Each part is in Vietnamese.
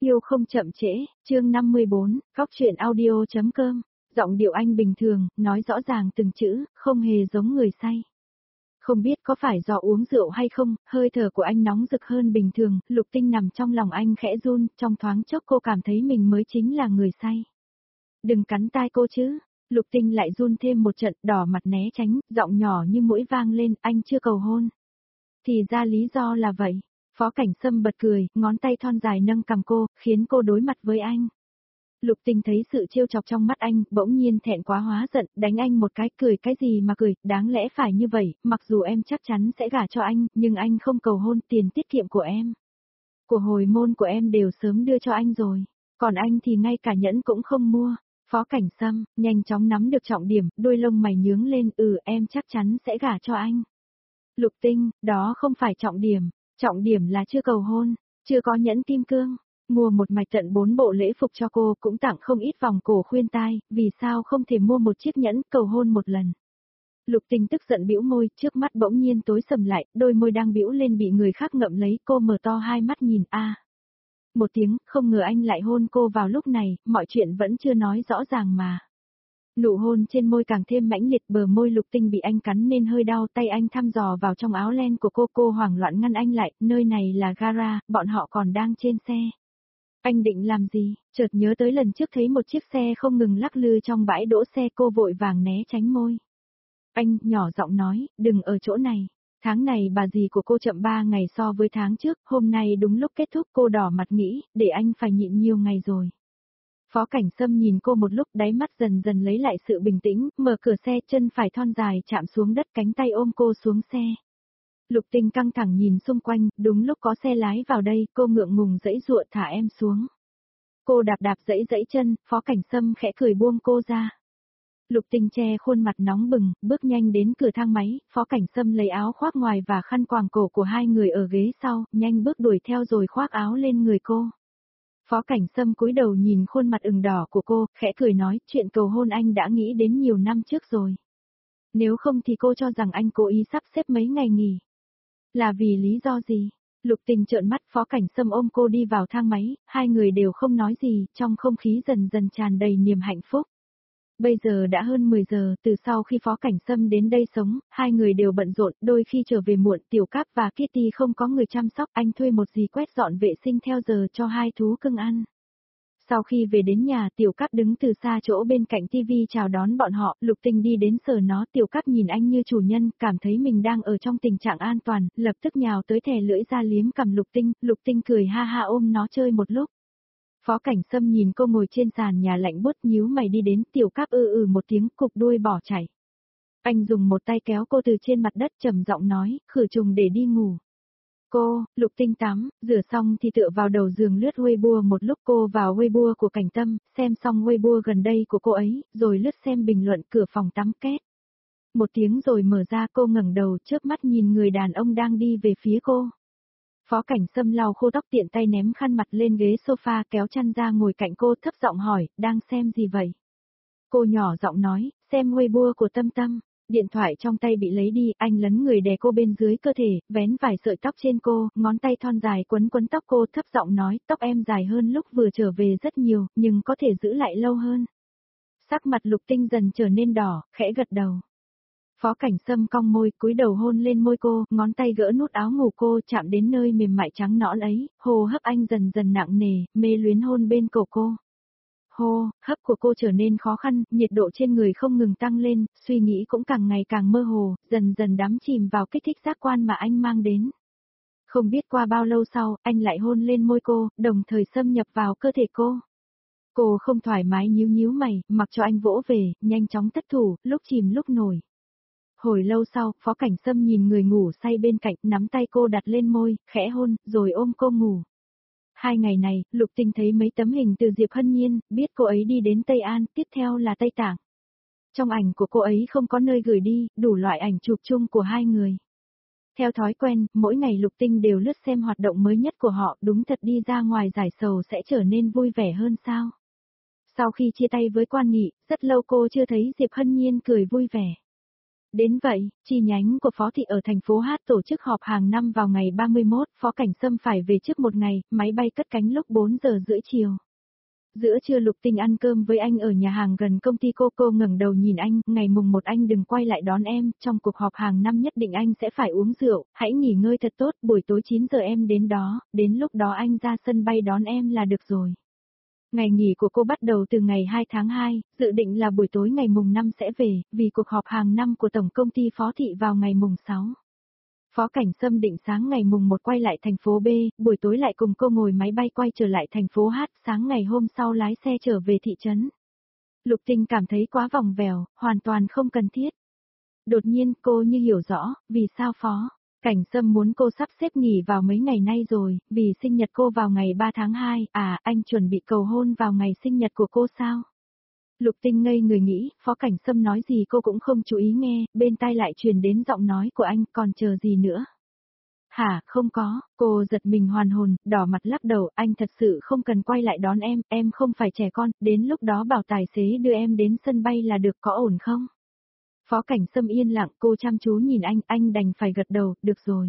Yêu không chậm trễ, chương 54, góc truyện audio.com, giọng điệu anh bình thường, nói rõ ràng từng chữ, không hề giống người say. Không biết có phải do uống rượu hay không, hơi thở của anh nóng rực hơn bình thường, Lục Tinh nằm trong lòng anh khẽ run, trong thoáng chốc cô cảm thấy mình mới chính là người say. Đừng cắn tai cô chứ. Lục Tinh lại run thêm một trận, đỏ mặt né tránh, giọng nhỏ như mũi vang lên, anh chưa cầu hôn. Thì ra lý do là vậy. Phó Cảnh Sâm bật cười, ngón tay thon dài nâng cằm cô, khiến cô đối mặt với anh. Lục Tinh thấy sự trêu chọc trong mắt anh, bỗng nhiên thẹn quá hóa giận, đánh anh một cái, cười cái gì mà cười, đáng lẽ phải như vậy, mặc dù em chắc chắn sẽ gả cho anh, nhưng anh không cầu hôn, tiền tiết kiệm của em. Của hồi môn của em đều sớm đưa cho anh rồi, còn anh thì ngay cả nhẫn cũng không mua. Phó Cảnh Sâm, nhanh chóng nắm được trọng điểm, đuôi lông mày nhướng lên, em chắc chắn sẽ gả cho anh. Lục Tinh, đó không phải trọng điểm là chưa cầu hôn, chưa có nhẫn kim cương, mua một mạch tận 4 bộ lễ phục cho cô, cũng tặng không ít vòng cổ khuyên tai, vì sao không thể mua một chiếc nhẫn, cầu hôn một lần. Lục Tinh tức giận bĩu môi, trước mắt bỗng nhiên tối sầm lại, đôi môi đang bĩu lên bị người khác ngậm lấy, cô mở to hai mắt nhìn một tiếng, không ngờ anh lại hôn cô vào lúc này, mọi chuyện vẫn chưa nói rõ ràng mà. Nụ hôn trên môi càng thêm mãnh liệt, bờ môi Lục Tinh bị anh cắn nên hơi đau, tay anh thăm dò vào trong áo len của cô hoảng loạn ngăn anh lại, nơi này là gara, bọn họ còn đang trên xe. Anh định làm gì, chợt nhớ tới lần trước thấy một chiếc xe không ngừng lắc lư trong bãi đỗ xe, cô vội vàng né tránh môi. Anh, nhỏ giọng nói, đừng ở chỗ này. Tháng này bà dì của cô chậm 3 ngày so với tháng trước, hôm nay đúng lúc kết thúc, cô đỏ mặt nghĩ, để anh phải nhịn nhiều ngày rồi. Phó Cảnh Sâm nhìn cô một lúc, đáy mắt dần dần lấy lại sự bình tĩnh, mở cửa xe, chân phải thon dài chạm xuống đất, cánh tay ôm cô xuống xe. Lục Tinh căng thẳng nhìn xung quanh, đúng lúc có xe lái vào đây, cô ngượng ngùng giãy giụa thả em xuống. Cô đạp giãy chân, Phó Cảnh Sâm khẽ cười buông cô ra. Lục Tinh che khuôn mặt nóng bừng, bước nhanh đến cửa thang máy, Phó Cảnh Sâm lấy áo khoác ngoài và khăn quàng cổ của hai người ở ghế sau, nhanh bước đuổi theo rồi khoác áo lên người cô. Phó Cảnh Sâm cúi đầu nhìn khuôn mặt ửng đỏ của cô, khẽ cười nói, chuyện cầu hôn anh đã nghĩ đến nhiều năm trước rồi. Nếu không thì cô cho rằng anh cố ý sắp xếp mấy ngày nghỉ. Là vì lý do gì? Lục Tình trợn mắt, Phó Cảnh Sâm ôm cô đi vào thang máy, hai người đều không nói gì, trong không khí dần dần tràn đầy niềm hạnh phúc. Bây giờ đã hơn 10 giờ, từ sau khi Phó Cảnh Sâm đến đây sống, hai người đều bận rộn, đôi khi trở về muộn, Tiểu Cáp và Kitty không có người chăm sóc, anh thuê một dì quét dọn vệ sinh theo giờ cho hai thú cưng ăn. Sau khi về đến nhà, Tiểu Cáp đứng từ xa chỗ bên cạnh tivi chào đón bọn họ, Lục Tinh đi đến sờ nó, Tiểu Cáp nhìn anh như chủ nhân, cảm thấy mình đang ở trong tình trạng an toàn, lập tức nhào tới thè lưỡi ra liếm cằm Lục Tinh cười ha ha ôm nó chơi một lúc. Phó Cảnh Sâm nhìn cô ngồi trên sàn nhà lạnh buốt, nhíu mày đi đến, Tiểu Cáp một tiếng, cục đuôi bỏ chạy. Anh dùng một tay kéo cô từ trên mặt đất, trầm giọng nói, khử trùng để đi ngủ. Lục Tinh tắm, rửa xong thì tựa vào đầu giường lướt Weibo một lúc, cô vào Weibo của Cảnh Tâm, xem xong Weibo gần đây của cô ấy, rồi lướt xem bình luận, cửa phòng tắm két. Một tiếng rồi mở ra, cô ngẩng đầu, chớp mắt nhìn người đàn ông đang đi về phía cô. Phó Cảnh Sâm lau khô tóc, tiện tay ném khăn mặt lên ghế sofa, kéo chăn ra ngồi cạnh cô, thấp giọng hỏi, đang xem gì vậy? Cô nhỏ giọng nói, xem Weibo của Tâm Tâm. Điện thoại trong tay bị lấy đi, anh lấn người đè cô bên dưới cơ thể, vén vài sợi tóc trên cô, ngón tay thon dài quấn tóc cô, thấp giọng nói, tóc em dài hơn lúc vừa trở về rất nhiều, nhưng có thể giữ lại lâu hơn. Sắc mặt Lục Tinh dần trở nên đỏ, khẽ gật đầu. Phó Cảnh Sâm cong môi, cúi đầu hôn lên môi cô, ngón tay gỡ nút áo ngủ cô, chạm đến nơi mềm mại trắng nõn ấy, hô hấp anh dần dần nặng nề, mê luyến hôn bên cổ cô. Hô hấp của cô trở nên khó khăn, nhiệt độ trên người không ngừng tăng lên, suy nghĩ cũng càng ngày càng mơ hồ, dần dần đắm chìm vào kích thích giác quan mà anh mang đến. Không biết qua bao lâu sau, anh lại hôn lên môi cô, đồng thời xâm nhập vào cơ thể cô. Cô không thoải mái nhíu mày, mặc cho anh vỗ về, nhanh chóng thất thủ, lúc chìm lúc nổi. Hồi lâu sau, Phó Cảnh Sâm nhìn người ngủ say bên cạnh, nắm tay cô đặt lên môi, khẽ hôn, rồi ôm cô ngủ. 2 ngày này, Lục Tinh thấy mấy tấm hình từ Diệp Hân Nhiên, biết cô ấy đi đến Tây An, tiếp theo là Tây Tạng. Trong ảnh của cô ấy không có nơi gửi đi, đủ loại ảnh chụp chung của hai người. Theo thói quen, mỗi ngày Lục Tinh đều lướt xem hoạt động mới nhất của họ, đúng thật đi ra ngoài giải sầu sẽ trở nên vui vẻ hơn sao. Sau khi chia tay với Quan Nghị, rất lâu cô chưa thấy Diệp Hân Nhiên cười vui vẻ. Đến vậy, chi nhánh của Phó Thị ở thành phố Hát tổ chức họp hàng năm vào ngày 31, Phó Cảnh Sâm phải về trước một ngày, máy bay cất cánh lúc 4 giờ rưỡi chiều. Giữa trưa Lục Tinh ăn cơm với anh ở nhà hàng gần công ty cô ngẩng đầu nhìn anh, ngày mùng 1 anh đừng quay lại đón em, trong cuộc họp hàng năm nhất định anh sẽ phải uống rượu, hãy nghỉ ngơi thật tốt, buổi tối 9 giờ em đến đó, đến lúc đó anh ra sân bay đón em là được rồi. Ngày nghỉ của cô bắt đầu từ ngày 2 tháng 2, dự định là buổi tối ngày mùng 5 sẽ về, vì cuộc họp hàng năm của Tổng công ty Phó Thị vào ngày mùng 6. Phó Cảnh Sâm định sáng ngày mùng 1 quay lại thành phố B, buổi tối lại cùng cô ngồi máy bay quay trở lại thành phố H, sáng ngày hôm sau lái xe trở về thị trấn. Lục Tinh cảm thấy quá vòng vèo, hoàn toàn không cần thiết. Đột nhiên cô như hiểu rõ, vì sao Phó Cảnh Sâm muốn cô sắp xếp nghỉ vào mấy ngày nay rồi, vì sinh nhật cô vào ngày 3 tháng 2, anh chuẩn bị cầu hôn vào ngày sinh nhật của cô sao? Lục Tinh ngây người nghĩ, Phó Cảnh Sâm nói gì cô cũng không chú ý nghe, bên tai lại truyền đến giọng nói của anh, còn chờ gì nữa? Hả, không có, cô giật mình hoàn hồn, đỏ mặt lắc đầu, anh thật sự không cần quay lại đón em không phải trẻ con, đến lúc đó bảo tài xế đưa em đến sân bay là được, có ổn không? Phó Cảnh Sâm yên lặng, cô chăm chú nhìn anh đành phải gật đầu, được rồi.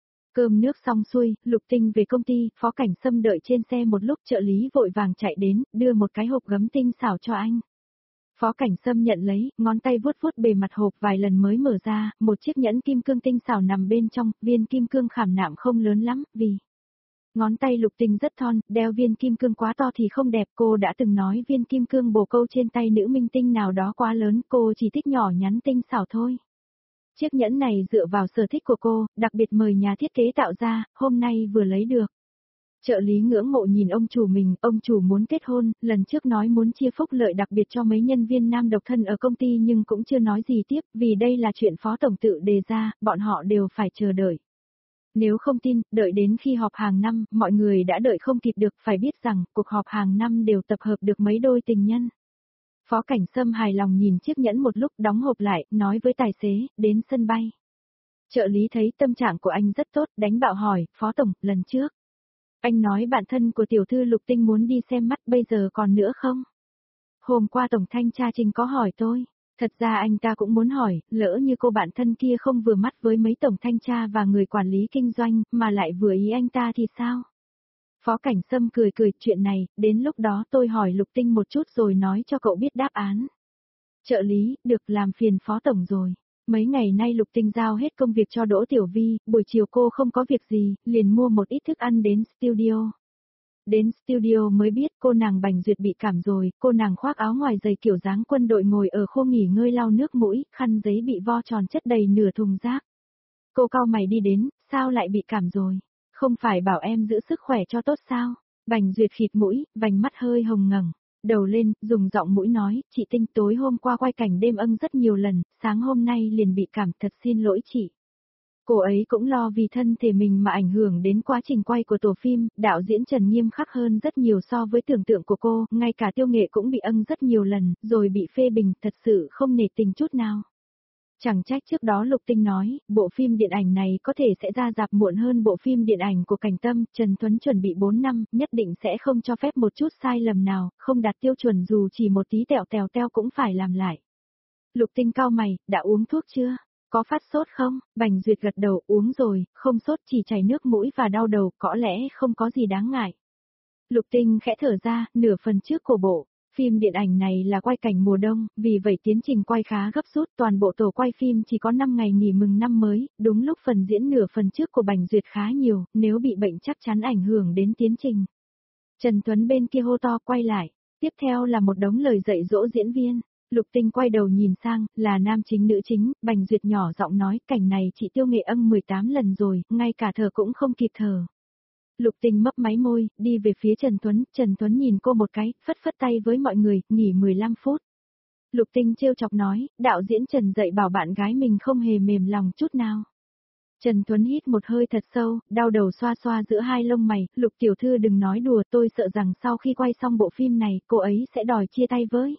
Cơm nước xong xuôi, Lục Tinh về công ty, Phó Cảnh Sâm đợi trên xe một lúc, trợ lý vội vàng chạy đến, đưa một cái hộp gấm tinh xảo cho anh. Phó Cảnh Sâm nhận lấy, ngón tay vuốt vuốt bề mặt hộp vài lần mới mở ra, một chiếc nhẫn kim cương tinh xảo nằm bên trong, viên kim cương khảm nạm không lớn lắm, vì ngón tay Lục Tinh rất thon, đeo viên kim cương quá to thì không đẹp, cô đã từng nói viên kim cương bồ câu trên tay nữ minh tinh nào đó quá lớn, cô chỉ thích nhỏ nhắn tinh xảo thôi. Chiếc nhẫn này dựa vào sở thích của cô, đặc biệt mời nhà thiết kế tạo ra, hôm nay vừa lấy được. Trợ lý ngưỡng mộ nhìn ông chủ mình, ông chủ muốn kết hôn, lần trước nói muốn chia phúc lợi đặc biệt cho mấy nhân viên nam độc thân ở công ty nhưng cũng chưa nói gì tiếp, vì đây là chuyện phó tổng tự đề ra, bọn họ đều phải chờ đợi. Nếu không tin, đợi đến khi họp hàng năm, mọi người đã đợi không kịp được, phải biết rằng, cuộc họp hàng năm đều tập hợp được mấy đôi tình nhân. Phó Cảnh Sâm hài lòng nhìn chiếc nhẫn một lúc, đóng hộp lại, nói với tài xế, đến sân bay. Trợ lý thấy tâm trạng của anh rất tốt, đánh bạo hỏi, Phó Tổng, lần trước. Anh nói bạn thân của tiểu thư Lục Tinh muốn đi xem mắt, bây giờ còn nữa không? Hôm qua Tổng Thanh tra Trình có hỏi tôi. Thật ra anh ta cũng muốn hỏi, lỡ như cô bạn thân kia không vừa mắt với mấy Tổng Thanh tra và người quản lý kinh doanh, mà lại vừa ý anh ta thì sao? Phó Cảnh Sâm cười, chuyện này, đến lúc đó tôi hỏi Lục Tinh một chút rồi nói cho cậu biết đáp án. Trợ lý, được, làm phiền Phó Tổng rồi. Mấy ngày nay Lục Tinh giao hết công việc cho Đỗ Tiểu Vi, buổi chiều cô không có việc gì, liền mua một ít thức ăn đến studio. Đến studio mới biết cô nàng Bành Duyệt bị cảm rồi, cô nàng khoác áo ngoài giày kiểu dáng quân đội ngồi ở khu nghỉ ngơi lau nước mũi, khăn giấy bị vo tròn chất đầy nửa thùng rác. Cô cau mày đi đến, sao lại bị cảm rồi? Không phải bảo em giữ sức khỏe cho tốt sao? Bành Duyệt khịt mũi, vành mắt hơi hồng ngẩng đầu lên, dùng giọng mũi nói, chị Tinh tối hôm qua quay cảnh đêm âng rất nhiều lần, sáng hôm nay liền bị cảm, thật xin lỗi chị. Cô ấy cũng lo vì thân thể mình mà ảnh hưởng đến quá trình quay của tổ phim, đạo diễn Trần nghiêm khắc hơn rất nhiều so với tưởng tượng của cô, ngay cả Tiêu Nghệ cũng bị âng rất nhiều lần, rồi bị phê bình, thật sự không nể tình chút nào. Chẳng trách trước đó Lục Tinh nói, bộ phim điện ảnh này có thể sẽ ra rạp muộn hơn bộ phim điện ảnh của Cảnh Tâm, Trần Tuấn chuẩn bị 4 năm, nhất định sẽ không cho phép một chút sai lầm nào, không đạt tiêu chuẩn dù chỉ một tí tẹo cũng phải làm lại. Lục Tinh cau mày, đã uống thuốc chưa? Có phát sốt không? Bành Duyệt gật đầu, uống rồi, không sốt chỉ chảy nước mũi và đau đầu, có lẽ không có gì đáng ngại. Lục Tinh khẽ thở ra, nửa phần trước của bộ phim điện ảnh này là quay cảnh mùa đông, vì vậy tiến trình quay khá gấp rút, toàn bộ tổ quay phim chỉ có 5 ngày nghỉ mừng năm mới, đúng lúc phần diễn nửa phần trước của Bành Duyệt khá nhiều, nếu bị bệnh chắc chắn ảnh hưởng đến tiến trình. Trần Tuấn bên kia hô to quay lại, tiếp theo là một đống lời dạy dỗ diễn viên. Lục Tinh quay đầu nhìn sang, là nam chính nữ chính, Bành Duyệt nhỏ giọng nói, cảnh này chị Tiêu Nghệ âng 18 lần rồi, ngay cả thở cũng không kịp thở. Lục Tinh mấp máy môi, đi về phía Trần Tuấn nhìn cô một cái, phất phất tay với mọi người, nghỉ 15 phút. Lục Tinh trêu chọc nói, đạo diễn Trần dạy bảo bạn gái mình không hề mềm lòng chút nào. Trần Tuấn hít một hơi thật sâu, đau đầu xoa xoa giữa hai lông mày, Lục tiểu thư đừng nói đùa, tôi sợ rằng sau khi quay xong bộ phim này, cô ấy sẽ đòi chia tay với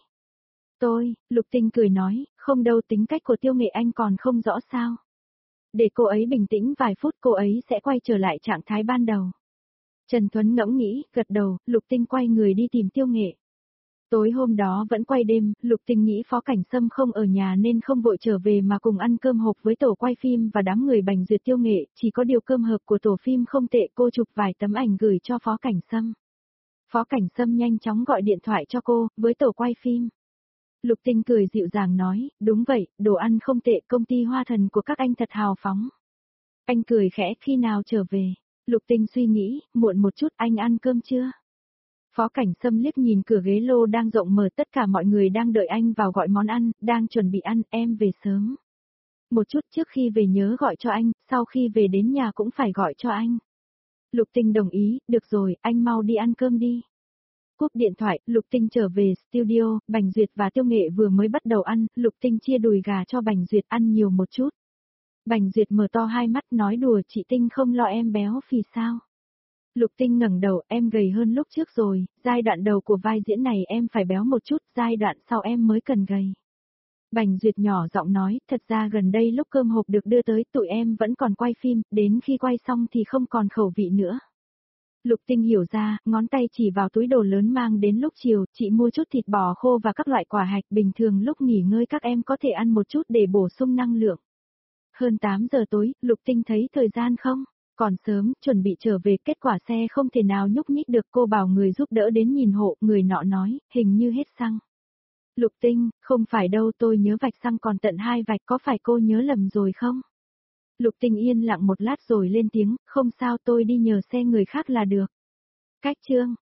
tôi. Lục Tinh cười nói, không đâu, tính cách của Tiêu Nghệ anh còn không rõ sao. Để cô ấy bình tĩnh vài phút, cô ấy sẽ quay trở lại trạng thái ban đầu. Trần Tuấn ngẫm nghĩ, gật đầu, Lục Tinh quay người đi tìm Tiêu Nghệ. Tối hôm đó vẫn quay đêm, Lục Tình nghĩ Phó Cảnh Sâm không ở nhà nên không vội trở về mà cùng ăn cơm hộp với tổ quay phim và đám người Bành Duyệt Tiêu Nghệ, chỉ có điều cơm hộp của tổ phim không tệ, cô chụp vài tấm ảnh gửi cho Phó Cảnh Sâm. Phó Cảnh Sâm nhanh chóng gọi điện thoại cho cô, với tổ quay phim. Lục Tình cười dịu dàng nói, đúng vậy, đồ ăn không tệ, công ty Hoa Thần của các anh thật hào phóng. Anh cười khẽ, khi nào trở về? Lục Tình suy nghĩ, muộn một chút, anh ăn cơm chưa? Phó Cảnh Sâm liếc nhìn cửa ghế lô đang rộng mở, tất cả mọi người đang đợi anh vào gọi món ăn, đang chuẩn bị ăn, em về sớm. Một chút trước khi về nhớ gọi cho anh, sau khi về đến nhà cũng phải gọi cho anh. Lục Tình đồng ý, được rồi, anh mau đi ăn cơm đi. Cúp điện thoại, Lục Tình trở về studio, Bành Duyệt và Tiêu Nghệ vừa mới bắt đầu ăn, Lục Tình chia đùi gà cho Bành Duyệt ăn nhiều một chút. Bành Duyệt mở to hai mắt nói đùa, chị Tinh không lo em béo phì sao? Lục Tinh ngẩng đầu, em gầy hơn lúc trước rồi, giai đoạn đầu của vai diễn này em phải béo một chút, giai đoạn sau em mới cần gầy. Bành Duyệt nhỏ giọng nói, thật ra gần đây lúc cơm hộp được đưa tới tụi em vẫn còn quay phim, đến khi quay xong thì không còn khẩu vị nữa. Lục Tinh hiểu ra, ngón tay chỉ vào túi đồ lớn mang đến lúc chiều, chị mua chút thịt bò khô và các loại quả hạch, bình thường lúc nghỉ ngơi các em có thể ăn một chút để bổ sung năng lượng. Hơn 8 giờ tối, Lục Tinh thấy thời gian không? Còn sớm, chuẩn bị trở về, kết quả xe không thể nào nhúc nhích được, cô bảo người giúp đỡ đến nhìn hộ, người nọ nói, hình như hết xăng. Lục Tinh, không phải đâu, tôi nhớ vạch xăng còn tận 2 vạch, có phải cô nhớ lầm rồi không? Lục Tinh yên lặng một lát rồi lên tiếng, không sao, tôi đi nhờ xe người khác là được. Cách chương